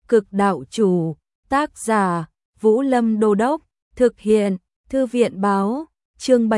Cực đạo chủ, tác giả, Vũ Lâm Đô Đốc, thực hiện, Thư viện báo, chương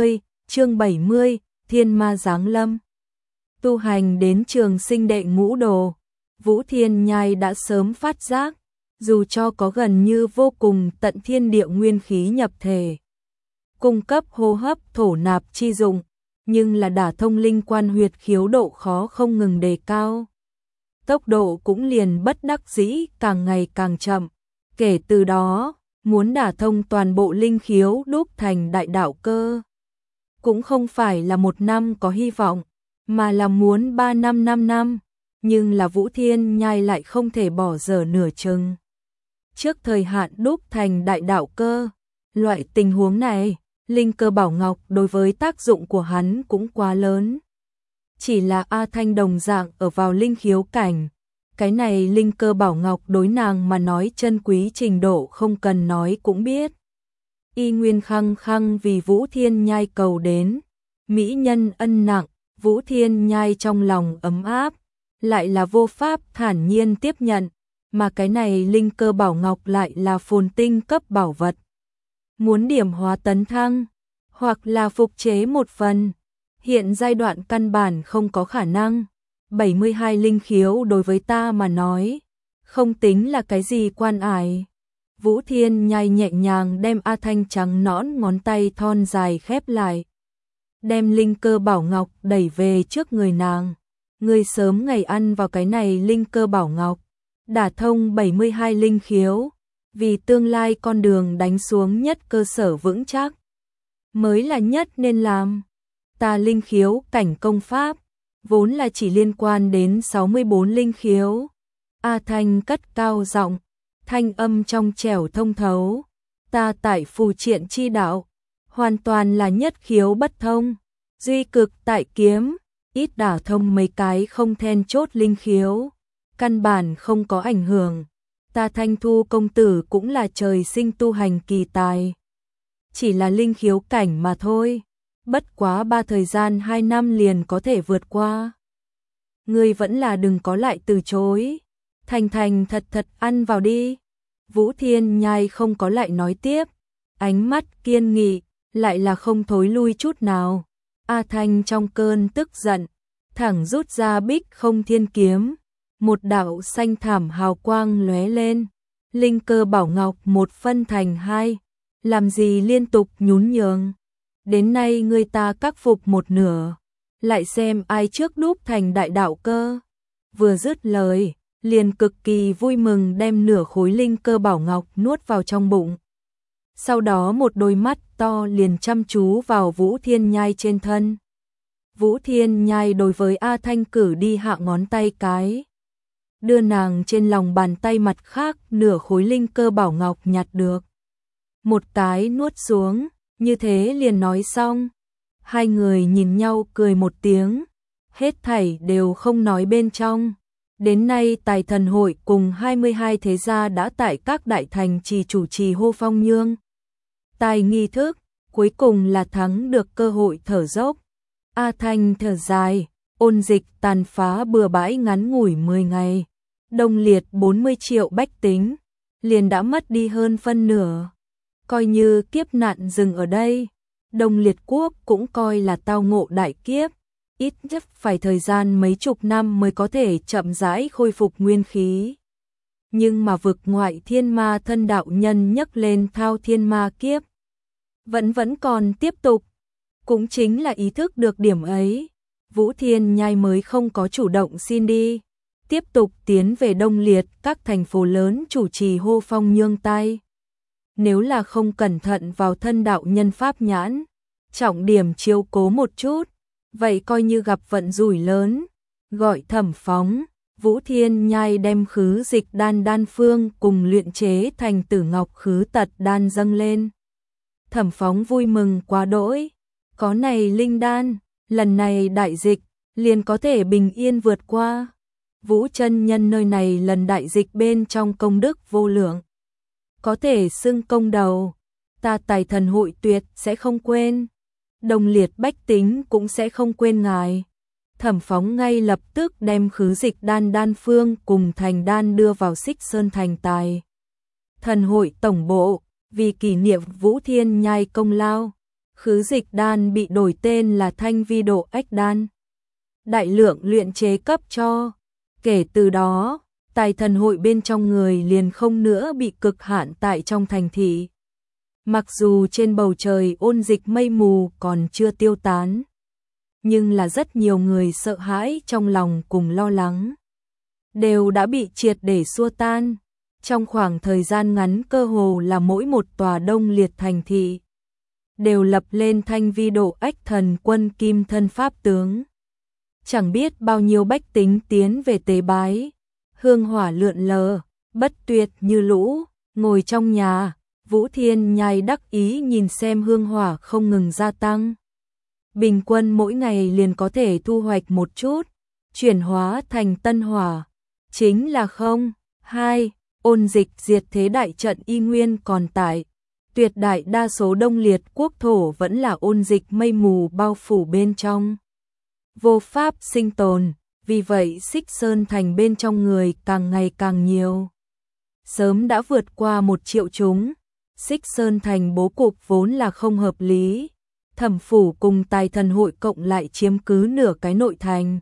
70, Thiên Ma giáng lâm. Tu hành đến trường sinh đệ ngũ đồ, Vũ Thiên Nhai đã sớm phát giác, dù cho có gần như vô cùng tận thiên địa nguyên khí nhập thể, cung cấp hô hấp thổ nạp chi dụng, nhưng là đả thông linh quan huyệt khiếu độ khó không ngừng đề cao. Tốc độ cũng liền bất đắc dĩ càng ngày càng chậm, kể từ đó, muốn đả thông toàn bộ linh khiếu đúc thành đại đạo cơ. Cũng không phải là 1 năm có hy vọng, mà là muốn 3 năm 5 năm, nhưng là Vũ Thiên Nhai lại không thể bỏ dở nửa chừng. Trước thời hạn đúc thành đại đạo cơ, loại tình huống này, linh cơ bảo ngọc đối với tác dụng của hắn cũng quá lớn. Chỉ là A Thanh đồng dạng ở vào linh khiếu cảnh, cái này linh cơ bảo ngọc đối nàng mà nói chân quý trình độ không cần nói cũng biết. Y nguyên khăng khăng vì Vũ Thiên Nhai cầu đến, mỹ nhân ân nặng, Vũ Thiên Nhai trong lòng ấm áp, lại là vô pháp thản nhiên tiếp nhận, mà cái này linh cơ bảo ngọc lại là phồn tinh cấp bảo vật. Muốn điểm hóa tấn thăng, hoặc là phục chế một phần, hiện giai đoạn căn bản không có khả năng. 72 linh khiếu đối với ta mà nói, không tính là cái gì quan ải. Vũ Thiên Nhai nhẹ nhàng đem A Thanh trắng nõn ngón tay thon dài khép lại, đem linh cơ bảo ngọc đẩy về trước người nàng. Người sớm ngày ăn vào cái này linh cơ bảo ngọc, đả thông 72 linh khiếu, vì tương lai con đường đánh xuống nhất cơ sở vững chắc, mới là nhất nên làm. Ta linh khiếu cảnh công pháp, vốn là chỉ liên quan đến 64 linh khiếu. A Thanh cất cao giọng, thanh âm trong trẻo thông thấu. Ta tại phù triện chi đạo, hoàn toàn là nhất khiếu bất thông, duy cực tại kiếm, ít đả thông mấy cái không then chốt linh khiếu, căn bản không có ảnh hưởng. Ta Thanh Thu công tử cũng là trời sinh tu hành kỳ tài, chỉ là linh khiếu cảnh mà thôi, bất quá 3 thời gian 2 năm liền có thể vượt qua. Ngươi vẫn là đừng có lại từ chối, thành thành thật thật ăn vào đi. Vũ Thiên Nhai không có lại nói tiếp, ánh mắt kiên nghị, lại là không thối lui chút nào. A Thanh trong cơn tức giận, thẳng rút ra Bích Không Thiên kiếm, một đạo xanh thảm hào quang lóe lên, linh cơ bảo ngọc một phân thành 2, làm gì liên tục nhún nhường. Đến nay người ta các phục một nửa, lại xem ai trước đúc thành đại đạo cơ. Vừa dứt lời, liền cực kỳ vui mừng đem nửa khối linh cơ bảo ngọc nuốt vào trong bụng. Sau đó một đôi mắt to liền chăm chú vào Vũ Thiên Nhai trên thân. Vũ Thiên Nhai đối với A Thanh cử đi hạ ngón tay cái, đưa nàng trên lòng bàn tay mặt khác nửa khối linh cơ bảo ngọc nhặt được. Một cái nuốt xuống, như thế liền nói xong. Hai người nhìn nhau cười một tiếng, hết thảy đều không nói bên trong. Đến nay Tài Thần hội cùng 22 thế gia đã tại các đại thành trì chủ trì hô phong nhương tài nghi thức, cuối cùng là thắng được cơ hội thở dốc. A Thanh thở dài, ôn dịch tàn phá bừa bãi ngắn ngủi 10 ngày, Đông Liệt 40 triệu bách tính, liền đã mất đi hơn phân nửa. Coi như kiếp nạn dừng ở đây, Đông Liệt quốc cũng coi là tao ngộ đại kiếp, ít nhất phải thời gian mấy chục năm mới có thể chậm rãi khôi phục nguyên khí. Nhưng mà vực ngoại thiên ma thân đạo nhân nhấc lên thao thiên ma kiếp, vẫn còn tiếp tục. Cũng chính là ý thức được điểm ấy, Vũ Thiên Nhai mới không có chủ động xin đi, tiếp tục tiến về Đông Liệt các thành phố lớn chủ trì hô phong nhương tay. Nếu là không cẩn thận vào thân đạo nhân pháp nhãn, trọng điểm chiếu cố một chút, vậy coi như gặp vận rủi lớn. Gọi Thẩm Phóng, Vũ Thiên Nhai đem khứ dịch đan phương cùng luyện chế thành Tử Ngọc khứ tật đan dâng lên. Thẩm Phóng vui mừng quá đỗi, có này linh đan, lần này đại dịch liền có thể bình yên vượt qua. Vũ chân nhân nơi này lần đại dịch bên trong công đức vô lượng, có thể xưng công đầu, ta Tài Thần hội tuyệt sẽ không quên. Đông Liệt bách tính cũng sẽ không quên ngài. Thẩm Phóng ngay lập tức đem khứ dịch đan đan phương cùng thành đan đưa vào Xích Sơn Thành Tài Thần hội tổng bộ, vì kỷ niệm Vũ Thiên Nhai công lao, khứ dịch đan bị đổi tên là Thanh Vi Độ Ách Đan. Đại lượng luyện chế cấp cho. Kể từ đó, tài thần hội bên trong người liền không nữa bị cực hạn tại trong thành thị. Mặc dù trên bầu trời ôn dịch mây mù còn chưa tiêu tán, nhưng là rất nhiều người sợ hãi trong lòng cùng lo lắng đều đã bị triệt để xua tan. Trong khoảng thời gian ngắn cơ hồ là mỗi một tòa đông liệt thành thị đều lập lên Thanh Vi Độ Ách Thần Quân kim thân pháp tướng. Chẳng biết bao nhiêu bách tính tiến về tế bái, hương hỏa lượn lờ, bất tuyệt như lũ, ngồi trong nhà, Vũ Thiên Nhai đắc ý nhìn xem hương hỏa không ngừng gia tăng. Bình quân mỗi ngày liền có thể thu hoạch một chút, chuyển hóa thành tân hỏa, chính là 2. Ôn dịch diệt thế đại trận y nguyên còn tại, tuyệt đại đa số đông liệt quốc thổ vẫn là ôn dịch mây mù bao phủ bên trong. Vô pháp sinh tồn, vì vậy Xích Sơn Thành bên trong người càng ngày càng nhiều. Sớm đã vượt qua 1 triệu chúng, Xích Sơn Thành bố cục vốn là không hợp lý, Thẩm phủ cùng Tài Thần hội cộng lại chiếm cứ nửa cái nội thành.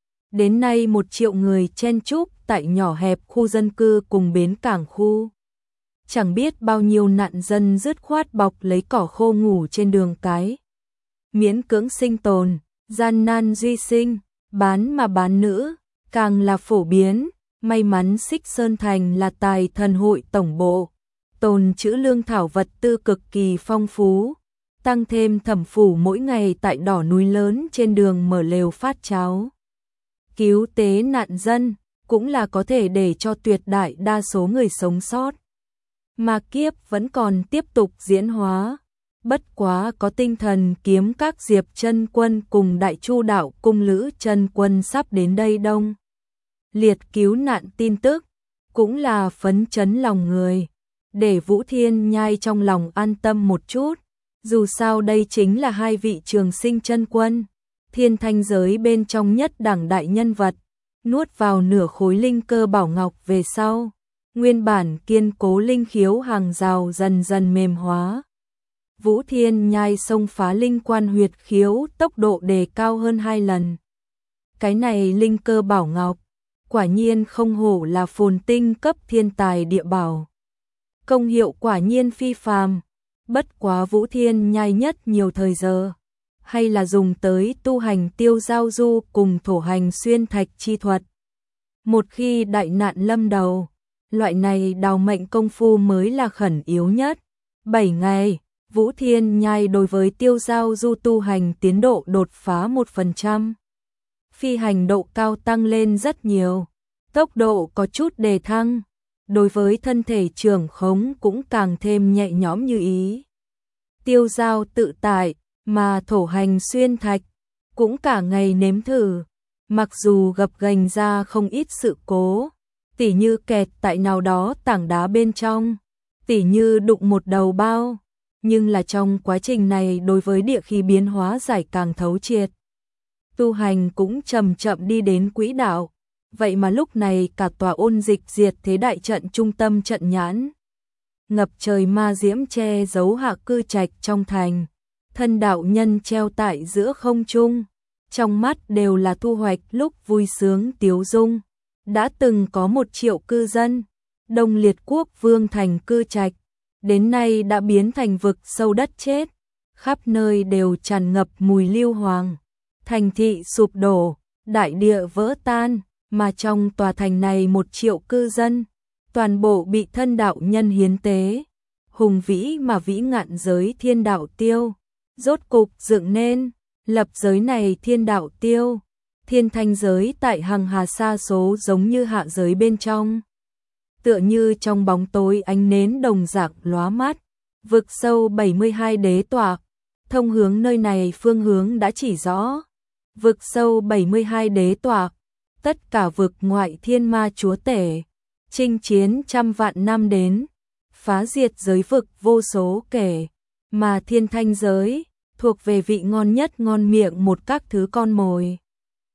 Đến nay 1 triệu người chen chúc tại nhỏ hẹp khu dân cư cùng bến cảng khu. Chẳng biết bao nhiêu nạn dân dứt khoát bọc lấy cỏ khô ngủ trên đường cái. Miễn cưỡng sinh tồn, gian nan duy sinh, bán mà bán nữ, càng là phổ biến. May mắn Xích Sơn Thành là Tài Thần hội tổng bộ, tồn trữ lương thảo vật tư cực kỳ phong phú. Tăng thêm Thẩm phủ mỗi ngày tại đỏ núi lớn trên đường mở lều phát cháo, cứu tế nạn dân, cũng là có thể để cho tuyệt đại đa số người sống sót. Mà kiếp vẫn còn tiếp tục diễn hóa, bất quá có tinh thần kiếm các Diệp chân quân cùng Đại Chu đạo cung Lữ chân quân sắp đến đây đông liệt cứu nạn tin tức, cũng là phấn chấn lòng người, để Vũ Thiên Nhai trong lòng an tâm một chút. Dù sao đây chính là 2 vị trường sinh chân quân, thiên thanh giới bên trong nhất đẳng đại nhân vật, nuốt vào nửa khối linh cơ bảo ngọc về sau, nguyên bản kiên cố linh khiếu hàng rào dần dần mềm hóa. Vũ Thiên Nhai xông phá linh quan huyệt khiếu tốc độ đề cao hơn 2 lần. Cái này linh cơ bảo ngọc, quả nhiên không hổ là phồn tinh cấp thiên tài địa bảo. Công hiệu quả nhiên phi phàm. Bất quá Vũ Thiên Nhai nhất nhiều thời giờ, hay là dùng tới tu hành tiêu giao du cùng thổ hành xuyên thạch chi thuật. Một khi đại nạn lâm đầu, loại này đào mệnh công phu mới là khẩn yếu nhất. 7 ngày, Vũ Thiên Nhai đối với tiêu giao du tu hành tiến độ đột phá 1%. Phi hành độ cao tăng lên rất nhiều, tốc độ có chút đề thăng. Đối với thân thể trưởng khống cũng càng thêm nhẹ nhõm như ý. Tiêu giao tự tại, mà thổ hành xuyên thạch, cũng cả ngày nếm thử. Mặc dù gặp gành ra không ít sự cố, tỉ như kẹt tại nào đó tảng đá bên trong, tỉ như đụng một đầu bao, nhưng là trong quá trình này đối với địa khí biến hóa giải càng thấu triệt. Tu hành cũng chậm chậm đi đến quỹ đạo. Vậy mà lúc này cả tòa ôn dịch diệt thế đại trận trung tâm trận nhãn, ngập trời ma diễm che giấu hạ cư trạch trong thành, thân đạo nhân treo tại giữa không trung, trong mắt đều là thu hoạch lúc vui sướng tiếu dung. Đã từng có 1 triệu cư dân, Đông Liệt quốc vương thành cư trạch, đến nay đã biến thành vực sâu đất chết, khắp nơi đều tràn ngập mùi lưu hoàng, thành thị sụp đổ, đại địa vỡ tan. Mà trong tòa thành này 1 triệu cư dân, toàn bộ bị thân đạo nhân hiến tế, hùng vĩ mà vĩ ngạn giới thiên đạo tiêu, rốt cục dựng nên, lập giới này thiên đạo tiêu, thiên thanh giới tại hằng hà sa số giống như hạ giới bên trong. Tựa như trong bóng tối ánh nến đồng dạng lóa mắt, vực sâu 72 đế tọa, thông hướng nơi này phương hướng đã chỉ rõ, vực sâu 72 đế tọa. Tất cả vực ngoại thiên ma chúa tể, chinh chiến trăm vạn năm đến, phá diệt giới vực vô số kể, mà thiên thanh giới, thuộc về vị ngon nhất ngon miệng một các thứ con mồi.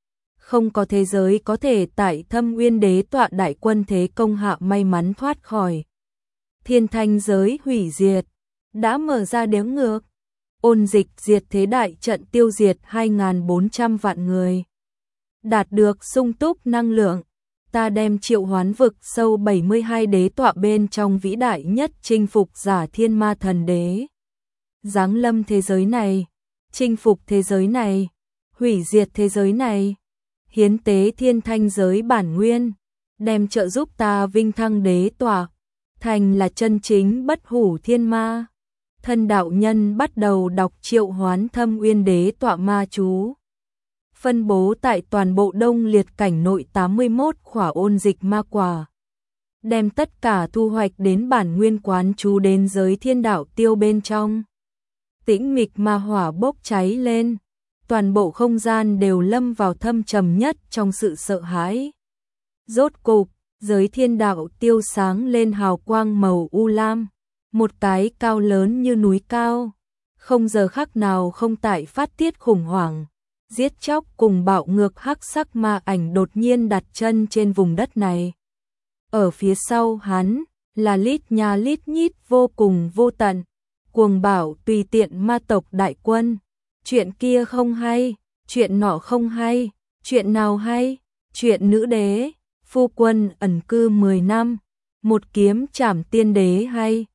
không có thế giới có thể tại Thâm Uyên Đế tọa đại quân thế công hạ may mắn thoát khỏi. Thiên thanh giới hủy diệt, đã mở ra đếm ngược. Ôn dịch diệt thế đại trận tiêu diệt 2.400 vạn người. Đạt được sung túc năng lượng, ta đem triệu hoán vực sâu 72 đế tọa bên trong vĩ đại nhất chinh phục giả thiên ma thần đế. Giáng lâm thế giới này, chinh phục thế giới này, hủy diệt thế giới này, hiến tế thiên thanh giới bản nguyên, đem trợ giúp ta vinh thăng đế tọa, thành là chân chính bất hủ thiên ma. Thân đạo nhân bắt đầu đọc triệu hoán Thâm Uyên Đế tọa ma chú. Phân bố tại toàn bộ Đông Liệt cảnh nội 81 khỏa ôn dịch ma quả. Đem tất cả thu hoạch đến bản nguyên quán chú đến giới thiên đạo tiêu bên trong. Tĩnh mịch ma hỏa bốc cháy lên, toàn bộ không gian đều lâm vào thâm trầm nhất trong sự sợ hãi. Rốt cục, giới thiên đạo tiêu sáng lên hào quang màu u lam, một cái cao lớn như núi cao, không giờ khắc nào không tại phát tiết khủng hoảng, giết chóc cùng bạo ngược hắc sắc ma ảnh đột nhiên đặt chân trên vùng đất này. Ở phía sau hắn là lít nha lít nhít vô cùng vô tận, cuồng bạo tùy tiện ma tộc đại quân. Chuyện kia không hay, chuyện nọ không hay, chuyện nào hay, chuyện nữ đế, phu quân ẩn cư 10 năm, một kiếm trảm tiên đế hay,